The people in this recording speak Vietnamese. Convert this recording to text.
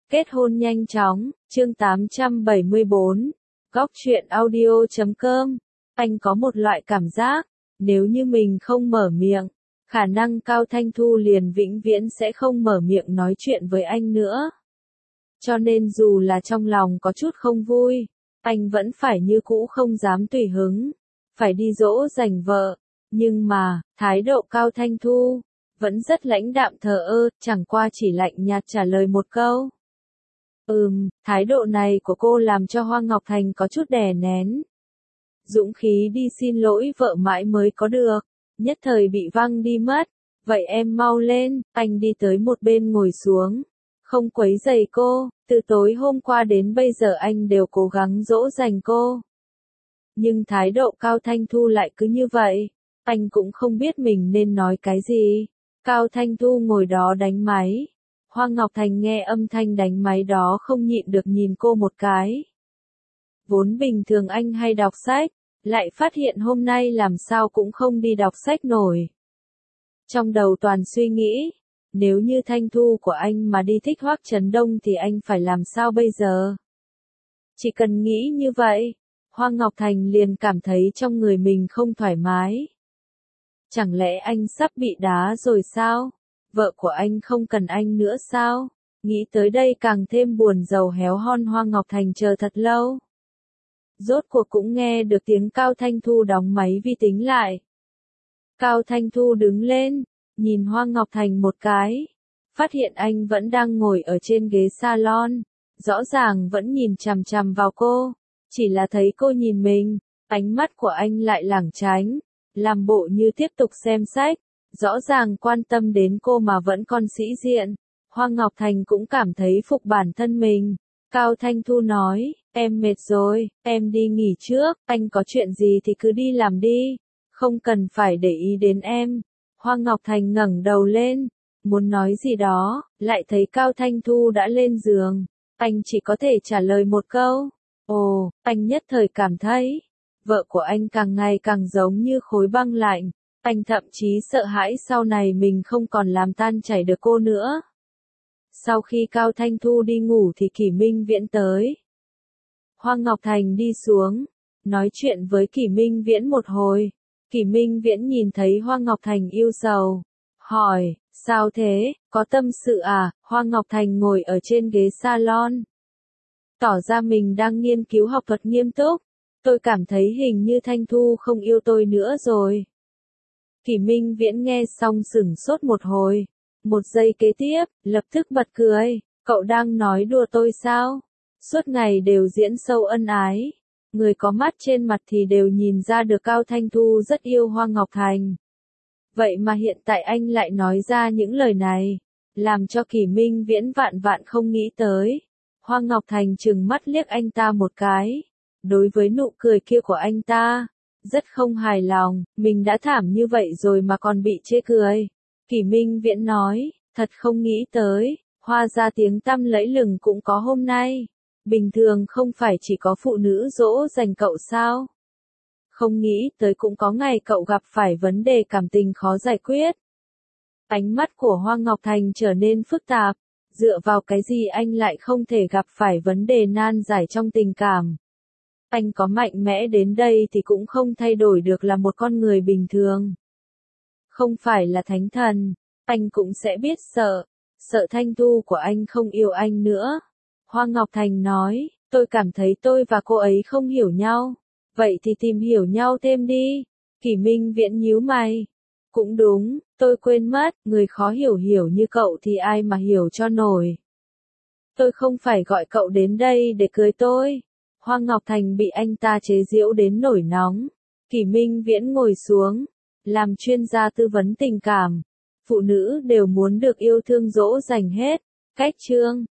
Kết hôn nhanh chóng, chương 874, Góc truyện audio.com. Anh có một loại cảm giác, nếu như mình không mở miệng, khả năng Cao Thanh Thu liền vĩnh viễn sẽ không mở miệng nói chuyện với anh nữa. Cho nên dù là trong lòng có chút không vui, anh vẫn phải như cũ không dám tùy hứng, phải đi dỗ dành vợ. Nhưng mà, thái độ Cao Thanh Thu vẫn rất lãnh đạm thờ ơ, chẳng qua chỉ lạnh nhạt trả lời một câu. Thái độ này của cô làm cho Hoa Ngọc Thành có chút đè nén. Dũng khí đi xin lỗi vợ mãi mới có được, nhất thời bị văng đi mất. Vậy em mau lên, anh đi tới một bên ngồi xuống. Không quấy rầy cô, từ tối hôm qua đến bây giờ anh đều cố gắng dỗ dành cô. Nhưng thái độ Cao Thanh Thu lại cứ như vậy, anh cũng không biết mình nên nói cái gì. Cao Thanh Thu ngồi đó đánh máy. Hoa Ngọc Thành nghe âm thanh đánh máy đó không nhịn được nhìn cô một cái. Vốn bình thường anh hay đọc sách, lại phát hiện hôm nay làm sao cũng không đi đọc sách nổi. Trong đầu toàn suy nghĩ, nếu như Thanh Thu của anh mà đi thích Hoắc Chấn Đông thì anh phải làm sao bây giờ? Chỉ cần nghĩ như vậy, Hoa Ngọc Thành liền cảm thấy trong người mình không thoải mái. Chẳng lẽ anh sắp bị đá rồi sao? Vợ của anh không cần anh nữa sao? Nghĩ tới đây càng thêm buồn rầu héo hon. Hoa Ngọc Thành chờ thật lâu. Rốt cuộc cũng nghe được tiếng Cao Thanh Thu đóng máy vi tính lại. Cao Thanh Thu đứng lên, nhìn Hoa Ngọc Thành một cái. Phát hiện anh vẫn đang ngồi ở trên ghế salon. Rõ ràng vẫn nhìn chằm chằm vào cô. Chỉ là thấy cô nhìn mình, ánh mắt của anh lại lảng tránh. Làm bộ như tiếp tục xem sách. Rõ ràng quan tâm đến cô mà vẫn còn sĩ diện. Hoa Ngọc Thành cũng cảm thấy phục bản thân mình. Cao Thanh Thu nói, em mệt rồi, em đi nghỉ trước, anh có chuyện gì thì cứ đi làm đi, không cần phải để ý đến em. Hoa Ngọc Thành ngẩng đầu lên, muốn nói gì đó, lại thấy Cao Thanh Thu đã lên giường. Anh chỉ có thể trả lời một câu. Ồ, anh nhất thời cảm thấy, vợ của anh càng ngày càng giống như khối băng lạnh. Anh thậm chí sợ hãi sau này mình không còn làm tan chảy được cô nữa. Sau khi Cao Thanh Thu đi ngủ thì Kỷ Minh Viễn tới. Hoa Ngọc Thành đi xuống, nói chuyện với Kỷ Minh Viễn một hồi. Kỷ Minh Viễn nhìn thấy Hoa Ngọc Thành yêu sầu, hỏi, sao thế, có tâm sự à? Hoa Ngọc Thành ngồi ở trên ghế salon, tỏ ra mình đang nghiên cứu học thuật nghiêm túc. Tôi cảm thấy hình như Thanh Thu không yêu tôi nữa rồi. Kỷ Minh Viễn nghe xong sửng sốt một hồi. Một giây kế tiếp, lập tức bật cười. Cậu đang nói đùa tôi sao? Suốt ngày đều diễn sâu ân ái. Người có mắt trên mặt thì đều nhìn ra được Cao Thanh Thu rất yêu Hoa Ngọc Thành. Vậy mà hiện tại anh lại nói ra những lời này. Làm cho Kỷ Minh Viễn vạn vạn không nghĩ tới. Hoa Ngọc Thành trừng mắt liếc anh ta một cái. Đối với nụ cười kia của anh ta, rất không hài lòng, mình đã thảm như vậy rồi mà còn bị chê cười. Kỷ Minh Viễn nói, thật không nghĩ tới, Hoa ra tiếng tăm lẫy lừng cũng có hôm nay. Bình thường không phải chỉ có phụ nữ dỗ dành cậu sao? Không nghĩ tới cũng có ngày cậu gặp phải vấn đề cảm tình khó giải quyết. Ánh mắt của Hoa Ngọc Thành trở nên phức tạp, dựa vào cái gì anh lại không thể gặp phải vấn đề nan giải trong tình cảm? Anh có mạnh mẽ đến đây thì cũng không thay đổi được là một con người bình thường. Không phải là thánh thần, anh cũng sẽ biết sợ. Sợ Thanh Thu của anh không yêu anh nữa. Hoa Ngọc Thành nói, tôi cảm thấy tôi và cô ấy không hiểu nhau. Vậy thì tìm hiểu nhau thêm đi. Kỷ Minh Viễn nhíu mày. Cũng đúng, tôi quên mất, người khó hiểu hiểu như cậu thì ai mà hiểu cho nổi. Tôi không phải gọi cậu đến đây để cưới tôi. Hoa Ngọc Thành bị anh ta chế giễu đến nổi nóng. Kỷ Minh Viễn ngồi xuống, làm chuyên gia tư vấn tình cảm. Phụ nữ đều muốn được yêu thương dỗ dành hết. Cách chương